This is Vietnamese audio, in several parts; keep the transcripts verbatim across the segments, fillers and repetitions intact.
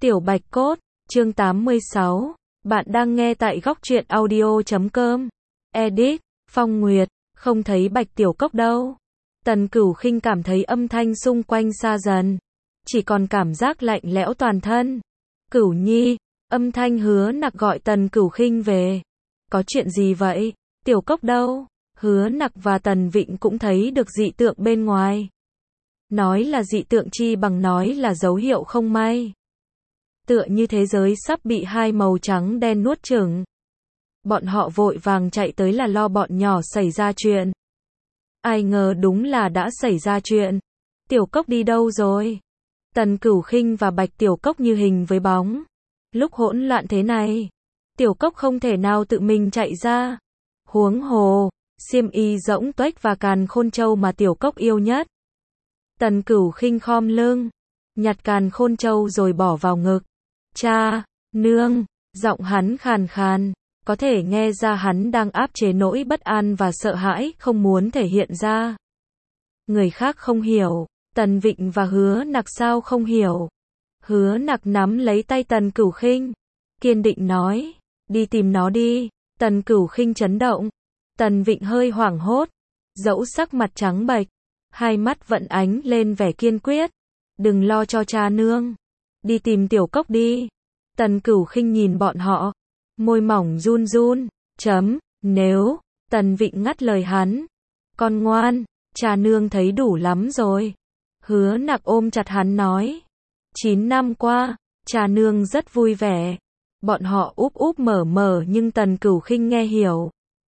Tiểu Bạch Cốt, chương tám mươi sáu. Bạn đang nghe tại góc truyện audio chấm com. Edit, Phong Nguyệt, không thấy Bạch Tiểu Cốc đâu. Tần Cửu Khinh cảm thấy âm thanh xung quanh xa dần, chỉ còn cảm giác lạnh lẽo toàn thân. Cửu Nhi, âm thanh Hứa Nặc gọi Tần Cửu Khinh về. Có chuyện gì vậy? Tiểu Cốc đâu? Hứa Nặc và Tần Vịnh cũng thấy được dị tượng bên ngoài. Nói là dị tượng chi bằng nói là dấu hiệu không may. Tựa như thế giới sắp bị hai màu trắng đen nuốt chửng. Bọn họ vội vàng chạy tới là lo bọn nhỏ xảy ra chuyện. Ai ngờ đúng là đã xảy ra chuyện. Tiểu Cốc đi đâu rồi? Tần Cửu Khinh và Bạch Tiểu Cốc như hình với bóng. Lúc hỗn loạn thế này, Tiểu Cốc không thể nào tự mình chạy ra. Huống hồ, xiêm y rỗng tuếch và càn khôn châu mà Tiểu Cốc yêu nhất. Tần Cửu Khinh khom lưng, nhặt càn khôn châu rồi bỏ vào ngực. Cha, nương, giọng hắn khàn khàn, có thể nghe ra hắn đang áp chế nỗi bất an và sợ hãi không muốn thể hiện ra. Người khác không hiểu, Tần Vịnh và Hứa Nặc sao không hiểu. Hứa Nặc nắm lấy tay Tần Cửu Khinh, kiên định nói, đi tìm nó đi. Tần Cửu Khinh chấn động, Tần Vịnh hơi hoảng hốt, dẫu sắc mặt trắng bệch, hai mắt vận ánh lên vẻ kiên quyết. Đừng lo cho cha nương, đi tìm Tiểu Cốc đi. Tần Cửu Khinh nhìn bọn họ, môi mỏng run run, chấm, nếu, Tần Vịnh ngắt lời hắn. Con ngoan, cha nương thấy đủ lắm rồi. Hứa Nặc ôm chặt hắn nói. Chín năm qua, cha nương rất vui vẻ. Bọn họ úp úp mở mở nhưng Tần Cửu Khinh nghe hiểu.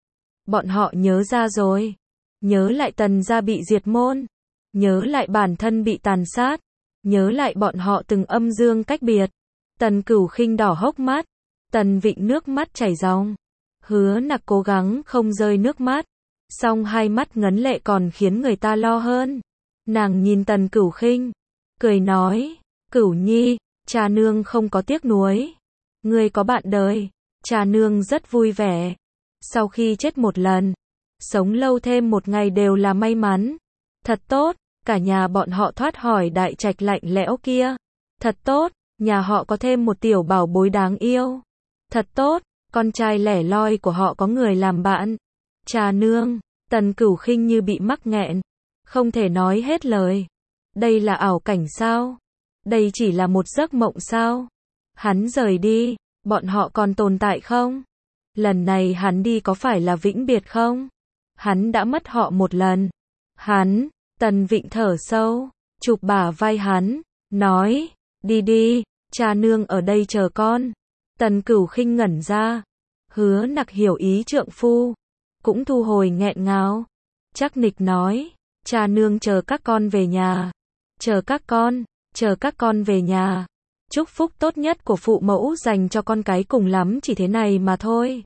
Bọn họ nhớ ra rồi. Nhớ lại Tần gia bị diệt môn. Nhớ lại bản thân bị tàn sát. Nhớ lại bọn họ từng âm dương cách biệt. Tần Cửu Khinh đỏ hốc mắt. Tần Vịnh nước mắt chảy ròng. Hứa Nặc cố gắng không rơi nước mắt. Song hai mắt ngấn lệ còn khiến người ta lo hơn. Nàng nhìn Tần Cửu Khinh, cười nói, Cửu Nhi, cha nương không có tiếc nuối. Ngươi có bạn đời, cha nương rất vui vẻ. Sau khi chết một lần, sống lâu thêm một ngày đều là may mắn. Thật tốt, cả nhà bọn họ thoát khỏi đại trạch lạnh lẽo kia. Thật tốt, nhà họ có thêm một tiểu bảo bối đáng yêu. Thật tốt, con trai lẻ loi của họ có người làm bạn. Cha nương, Tần Cửu Khinh như bị mắc nghẹn, không thể nói hết lời. Đây là ảo cảnh sao? Đây chỉ là một giấc mộng sao? Hắn rời đi, bọn họ còn tồn tại không? Lần này hắn đi có phải là vĩnh biệt không? Hắn đã mất họ một lần. Hắn, Tần Vịnh thở sâu, chụp bả vai hắn, nói, đi đi, cha nương ở đây chờ con. Tần Cửu Khinh ngẩn ra. Hứa Nặc hiểu ý trượng phu, cũng thu hồi nghẹn ngào. Chắc nịch nói, cha nương chờ các con về nhà. Chờ các con, chờ các con về nhà. Chúc phúc tốt nhất của phụ mẫu dành cho con cái cùng lắm chỉ thế này mà thôi.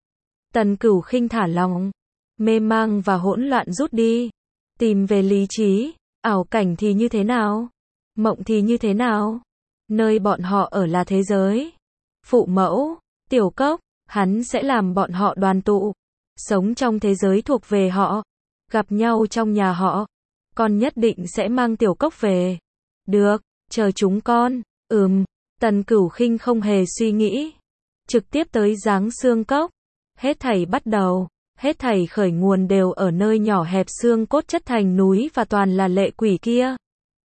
Tần Cửu Khinh thả lòng, mê mang và hỗn loạn rút đi. Tìm về lý trí, ảo cảnh thì như thế nào? Mộng thì như thế nào? Nơi bọn họ ở là thế giới. Phụ mẫu, Tiểu Cốc, hắn sẽ làm bọn họ đoàn tụ. Sống trong thế giới thuộc về họ. Gặp nhau trong nhà họ. Con nhất định sẽ mang Tiểu Cốc về. Được, chờ chúng con. Ừm, Tần Cửu Khinh không hề suy nghĩ. Trực tiếp tới Giáng Xương Cốc. Hết thảy bắt đầu. Hết thảy khởi nguồn đều ở nơi nhỏ hẹp xương cốt chất thành núi và toàn là lệ quỷ kia.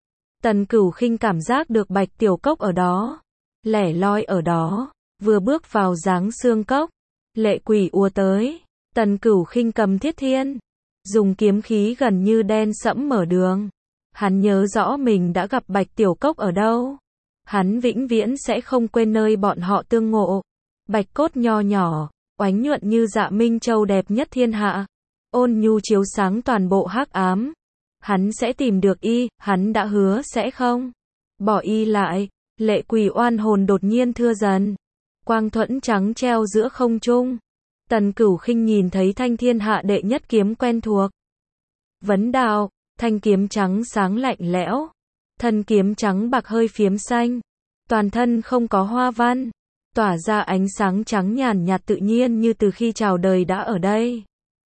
Tần Cửu Khinh cảm giác được Bạch Tiểu Cốc ở đó. Lẻ loi ở đó. Vừa bước vào Giáng Xương Cốc, lệ quỷ ùa tới. Tần Cửu Khinh cầm thiết thiên, dùng kiếm khí gần như đen sẫm mở đường. Hắn nhớ rõ mình đã gặp Bạch Tiểu Cốc ở đâu. Hắn vĩnh viễn sẽ không quên nơi bọn họ tương ngộ. Bạch cốt nho nhỏ, oánh nhuận như dạ minh châu đẹp nhất thiên hạ. Ôn nhu chiếu sáng toàn bộ hắc ám. Hắn sẽ tìm được y, hắn đã hứa sẽ không bỏ y lại. Lệ quỷ oan hồn đột nhiên thưa dần. Quang thuẫn trắng treo giữa không trung. Tần Cửu Khinh nhìn thấy thanh thiên hạ đệ nhất kiếm quen thuộc. Vấn đạo, thanh kiếm trắng sáng lạnh lẽo. Thân kiếm trắng bạc hơi phiếm xanh. Toàn thân không có hoa văn. Tỏa ra ánh sáng trắng nhàn nhạt tự nhiên như từ khi chào đời đã ở đây.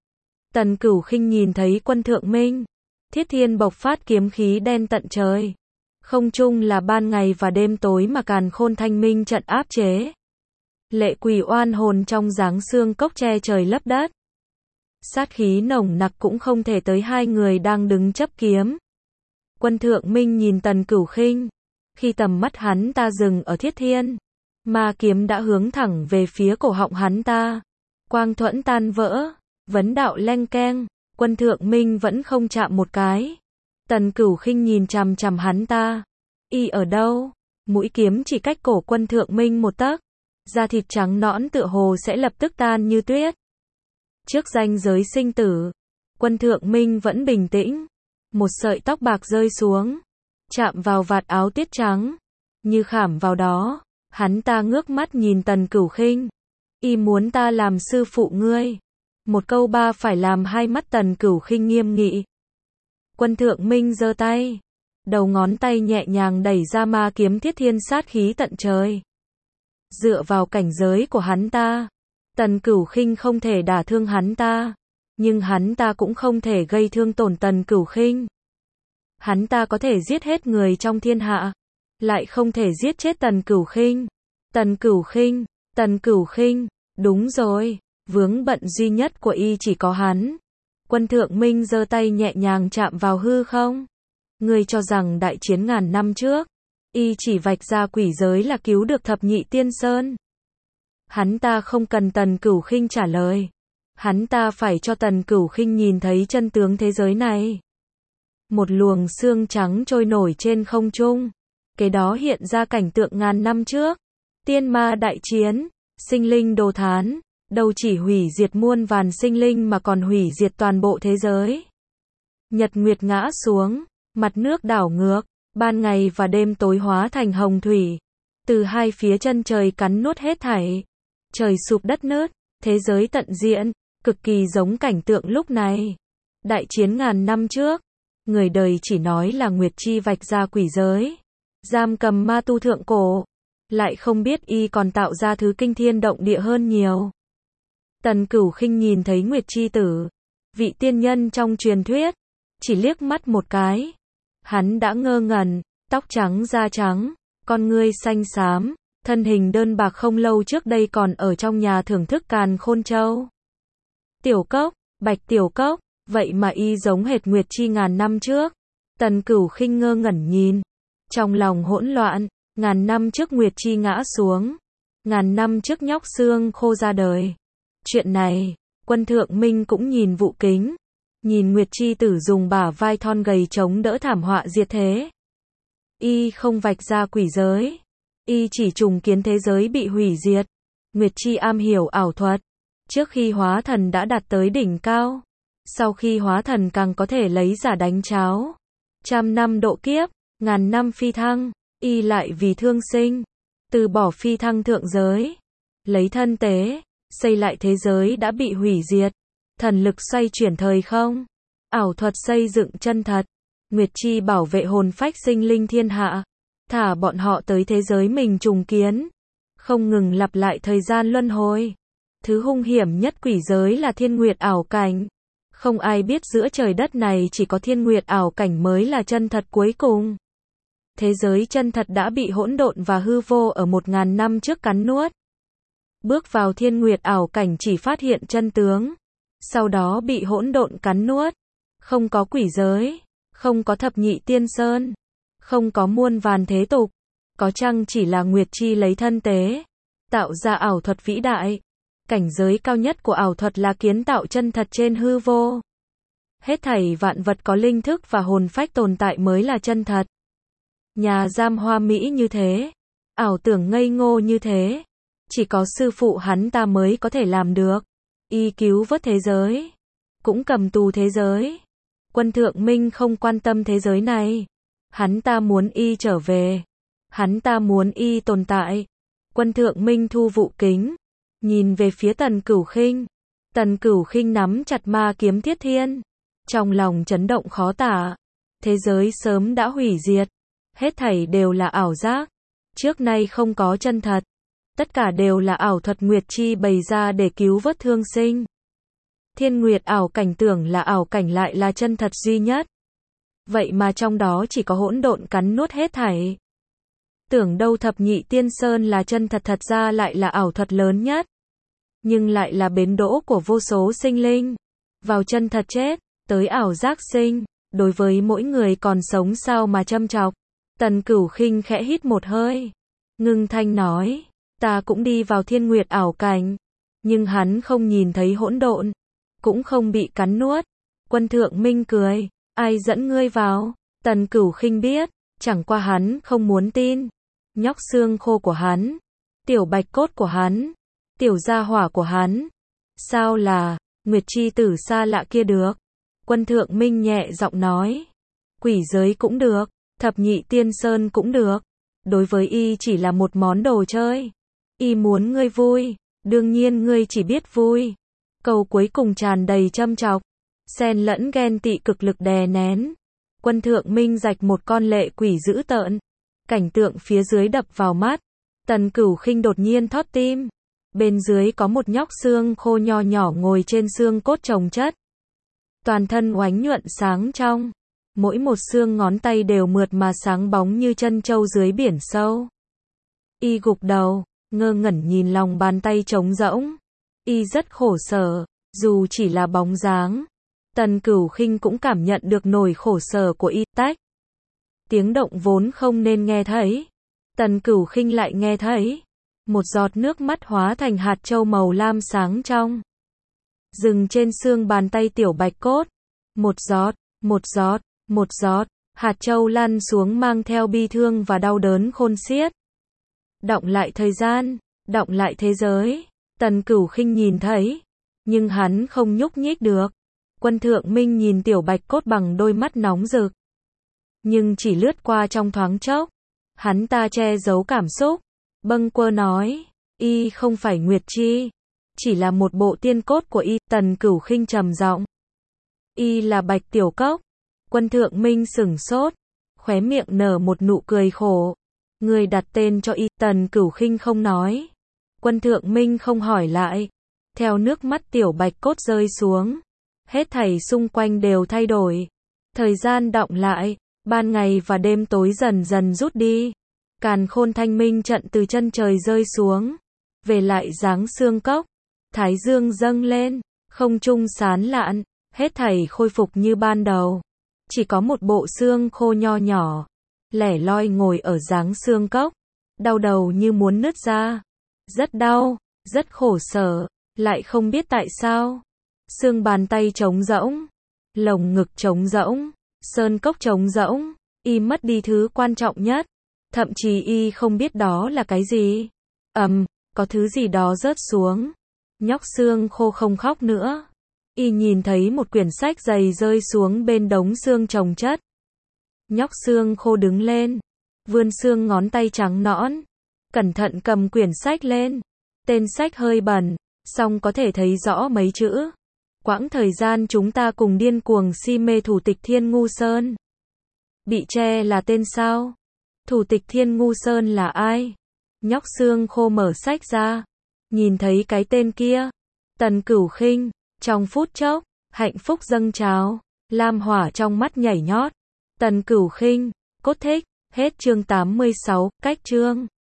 Tần Cửu Khinh nhìn thấy Quân Thượng Minh. Thiết thiên bộc phát kiếm khí đen tận trời. Không chung là ban ngày và đêm tối mà càn khôn thanh minh trận áp chế. Lệ quỷ oan hồn trong dáng xương cốc che trời lấp đất. Sát khí nồng nặc cũng không thể tới hai người đang đứng chấp kiếm. Quân Thượng Minh nhìn Tần Cửu Khinh. Khi tầm mắt hắn ta dừng ở Thiết Thiên, ma kiếm đã hướng thẳng về phía cổ họng hắn ta. Quang thuẫn tan vỡ, vấn đạo leng keng, Quân Thượng Minh vẫn không chạm một cái. Tần Cửu Khinh nhìn chằm chằm hắn ta. Y ở đâu? Mũi kiếm chỉ cách cổ Quân Thượng Minh một tấc. Da thịt trắng nõn tựa hồ sẽ lập tức tan như tuyết. Trước ranh giới sinh tử, Quân Thượng Minh vẫn bình tĩnh. Một sợi tóc bạc rơi xuống, chạm vào vạt áo tuyết trắng, như khảm vào đó. Hắn ta ngước mắt nhìn Tần Cửu Khinh. Y muốn ta làm sư phụ ngươi. Một câu ba phải làm hai mắt Tần Cửu Khinh nghiêm nghị. Quân Thượng Minh giơ tay, đầu ngón tay nhẹ nhàng đẩy ra ma kiếm Thiết Thiên sát khí tận trời. Dựa vào cảnh giới của hắn ta, Tần Cửu Khinh không thể đả thương hắn ta, nhưng hắn ta cũng không thể gây thương tổn Tần Cửu Khinh. Hắn ta có thể giết hết người trong thiên hạ, lại không thể giết chết Tần Cửu Khinh. Tần Cửu Khinh, Tần Cửu Khinh, đúng rồi, vướng bận duy nhất của y chỉ có hắn. Quân Thượng Minh giơ tay nhẹ nhàng chạm vào hư không. Ngươi cho rằng đại chiến ngàn năm trước, y chỉ vạch ra quỷ giới là cứu được thập nhị tiên sơn. Hắn ta không cần Tần Cửu Khinh trả lời. Hắn ta phải cho Tần Cửu Khinh nhìn thấy chân tướng thế giới này. Một luồng xương trắng trôi nổi trên không trung. Cái đó hiện ra cảnh tượng ngàn năm trước. Tiên ma đại chiến, sinh linh đồ thán, đâu chỉ hủy diệt muôn vàn sinh linh mà còn hủy diệt toàn bộ thế giới. Nhật nguyệt ngã xuống, mặt nước đảo ngược, ban ngày và đêm tối hóa thành hồng thủy. Từ hai phía chân trời cắn nuốt hết thảy. Trời sụp đất nứt, thế giới tận diện, cực kỳ giống cảnh tượng lúc này. Đại chiến ngàn năm trước, người đời chỉ nói là Nguyệt Chi vạch ra quỷ giới, giam cầm ma tu thượng cổ, lại không biết y còn tạo ra thứ kinh thiên động địa hơn nhiều. Tần Cửu Khinh nhìn thấy Nguyệt Chi tử, vị tiên nhân trong truyền thuyết, chỉ liếc mắt một cái, hắn đã ngơ ngẩn, tóc trắng da trắng, con ngươi xanh xám, thân hình đơn bạc không lâu trước đây còn ở trong nhà thưởng thức Càn Khôn Châu. Tiểu Cốc, Bạch Tiểu Cốc, vậy mà y giống hệt Nguyệt Chi ngàn năm trước. Tần Cửu Khinh ngơ ngẩn nhìn, trong lòng hỗn loạn. Ngàn năm trước Nguyệt Chi ngã xuống, ngàn năm trước nhóc xương khô ra đời. Chuyện này, Quân Thượng Minh cũng nhìn Vụ Kính, nhìn Nguyệt Chi tử dùng bả vai thon gầy chống đỡ thảm họa diệt thế. Y không vạch ra quỷ giới, y chỉ trùng kiến thế giới bị hủy diệt. Nguyệt Chi am hiểu ảo thuật, trước khi hóa thần đã đạt tới đỉnh cao, sau khi hóa thần càng có thể lấy giả đánh cháo. Trăm năm độ kiếp, ngàn năm phi thăng. Y lại vì thương sinh, từ bỏ phi thăng thượng giới, lấy thân tế, xây lại thế giới đã bị hủy diệt. Thần lực xoay chuyển thời không, ảo thuật xây dựng chân thật. Nguyệt Chi bảo vệ hồn phách sinh linh thiên hạ, thả bọn họ tới thế giới mình trùng kiến, không ngừng lặp lại thời gian luân hồi. Thứ hung hiểm nhất quỷ giới là thiên nguyệt ảo cảnh. Không ai biết giữa trời đất này chỉ có thiên nguyệt ảo cảnh mới là chân thật cuối cùng. Thế giới chân thật đã bị hỗn độn và hư vô ở một ngàn năm trước cắn nuốt. Bước vào thiên nguyệt ảo cảnh chỉ phát hiện chân tướng, sau đó bị hỗn độn cắn nuốt. Không có quỷ giới, không có thập nhị tiên sơn, không có muôn vàn thế tục, có chăng chỉ là Nguyệt Chi lấy thân tế, tạo ra ảo thuật vĩ đại. Cảnh giới cao nhất của ảo thuật là kiến tạo chân thật trên hư vô. Hết thảy vạn vật có linh thức và hồn phách tồn tại mới là chân thật. Nhà giam hoa mỹ như thế, ảo tưởng ngây ngô như thế, chỉ có sư phụ hắn ta mới có thể làm được. Y cứu vớt thế giới, cũng cầm tù thế giới. Quân Thượng Minh không quan tâm thế giới này, hắn ta muốn y trở về, hắn ta muốn y tồn tại. Quân Thượng Minh thu Vụ Kính, nhìn về phía Tần Cửu Khinh. Tần Cửu Khinh nắm chặt ma kiếm Thiết Thiên, trong lòng chấn động khó tả. Thế giới sớm đã hủy diệt, hết thảy đều là ảo giác, trước nay không có chân thật, tất cả đều là ảo thuật Nguyệt Chi bày ra để cứu vớt thương sinh. Thiên nguyệt ảo cảnh tưởng là ảo cảnh lại là chân thật duy nhất. vậy mà trong đó chỉ có hỗn độn cắn nuốt hết thảy. Tưởng đâu thập nhị tiên sơn là chân thật, thật ra lại là ảo thuật lớn nhất. Nhưng lại là bến đỗ của vô số sinh linh. Vào chân thật chết, tới ảo giác sinh, đối với mỗi người còn sống sao mà châm chọc. Tần Cửu Khinh khẽ hít một hơi, ngưng thanh nói, ta cũng đi vào thiên nguyệt ảo cảnh, nhưng hắn không nhìn thấy hỗn độn, cũng không bị cắn nuốt. Quân Thượng Minh cười, ai dẫn ngươi vào? Tần Cửu Khinh biết, chẳng qua hắn không muốn tin. Nhóc xương khô của hắn, tiểu bạch cốt của hắn, tiểu gia hỏa của hắn, sao là Nguyệt chi tử xa lạ kia được? Quân Thượng Minh nhẹ giọng nói, quỷ giới cũng được, thập nhị tiên sơn cũng được, đối với y chỉ là một món đồ chơi. Y muốn ngươi vui, đương nhiên ngươi chỉ biết vui. Câu cuối cùng tràn đầy châm chọc, xen lẫn ghen tị cực lực đè nén. Quân Thượng Minh rạch một con lệ quỷ dữ tợn, cảnh tượng phía dưới đập vào mắt. Tần Cửu Khinh đột nhiên thót tim. Bên dưới có một nhóc xương khô nho nhỏ ngồi trên xương cốt chồng chất. Toàn thân oánh nhuận sáng trong. Mỗi một xương ngón tay đều mượt mà sáng bóng như chân trâu dưới biển sâu. Y gục đầu, ngơ ngẩn nhìn lòng bàn tay trống rỗng. Y rất khổ sở, dù chỉ là bóng dáng. Tần Cửu Khinh cũng cảm nhận được nỗi khổ sở của y. Tách. Tiếng động vốn không nên nghe thấy. Tần Cửu Khinh lại nghe thấy. Một giọt nước mắt hóa thành hạt châu màu lam sáng trong. Dừng trên xương bàn tay tiểu bạch cốt. Một giọt, một giọt, một giọt, hạt châu lăn xuống mang theo bi thương và đau đớn khôn xiết. Đọng lại thời gian, đọng lại thế giới. Tần Cửu Khinh nhìn thấy, nhưng hắn không nhúc nhích được. Quân Thượng Minh nhìn tiểu bạch cốt bằng đôi mắt nóng rực. Nhưng chỉ lướt qua trong thoáng chốc. Hắn ta che giấu cảm xúc. Bâng quơ nói, y không phải Nguyệt Chi, chỉ là một bộ tiên cốt của y. Tần Cửu Khinh trầm giọng, y là Bạch Tiểu Cốc. Quân Thượng Minh sửng sốt, khóe miệng nở một nụ cười khổ. Người đặt tên cho y. Tần Cửu Khinh không nói. Quân Thượng Minh không hỏi lại. Theo nước mắt tiểu bạch cốt rơi xuống, hết thảy xung quanh đều thay đổi. Thời gian đọng lại, ban ngày và đêm tối dần dần rút đi. Càn khôn thanh minh trận từ chân trời rơi xuống, về lại dáng xương cốc. Thái dương dâng lên, không trung sán lạn, hết thảy khôi phục như ban đầu. Chỉ có một bộ xương khô nho nhỏ, lẻ loi ngồi ở dáng xương cốc, đau đầu như muốn nứt ra. Rất đau, rất khổ sở, lại không biết tại sao. Xương bàn tay trống rỗng, lồng ngực trống rỗng, sơn cốc trống rỗng, y mất đi thứ quan trọng nhất. Thậm chí y không biết đó là cái gì. Ầm, um, có thứ gì đó rớt xuống. Nhóc xương khô không khóc nữa. Y nhìn thấy một quyển sách dày rơi xuống bên đống xương chồng chất. Nhóc xương khô đứng lên, vươn xương ngón tay trắng nõn, cẩn thận cầm quyển sách lên. Tên sách hơi bẩn, song có thể thấy rõ mấy chữ. Quãng thời gian chúng ta cùng điên cuồng si mê thủ tịch Thiên Ngu Sơn. Bị che là tên sao? Thủ tịch Thiên Ngu Sơn là ai? Nhóc xương khô mở sách ra, nhìn thấy cái tên kia. Tần Cửu Khinh, trong phút chốc, hạnh phúc dâng trào, lam hỏa trong mắt nhảy nhót. Tần Cửu Khinh, cốt thích, hết chương tám mươi sáu, cách chương.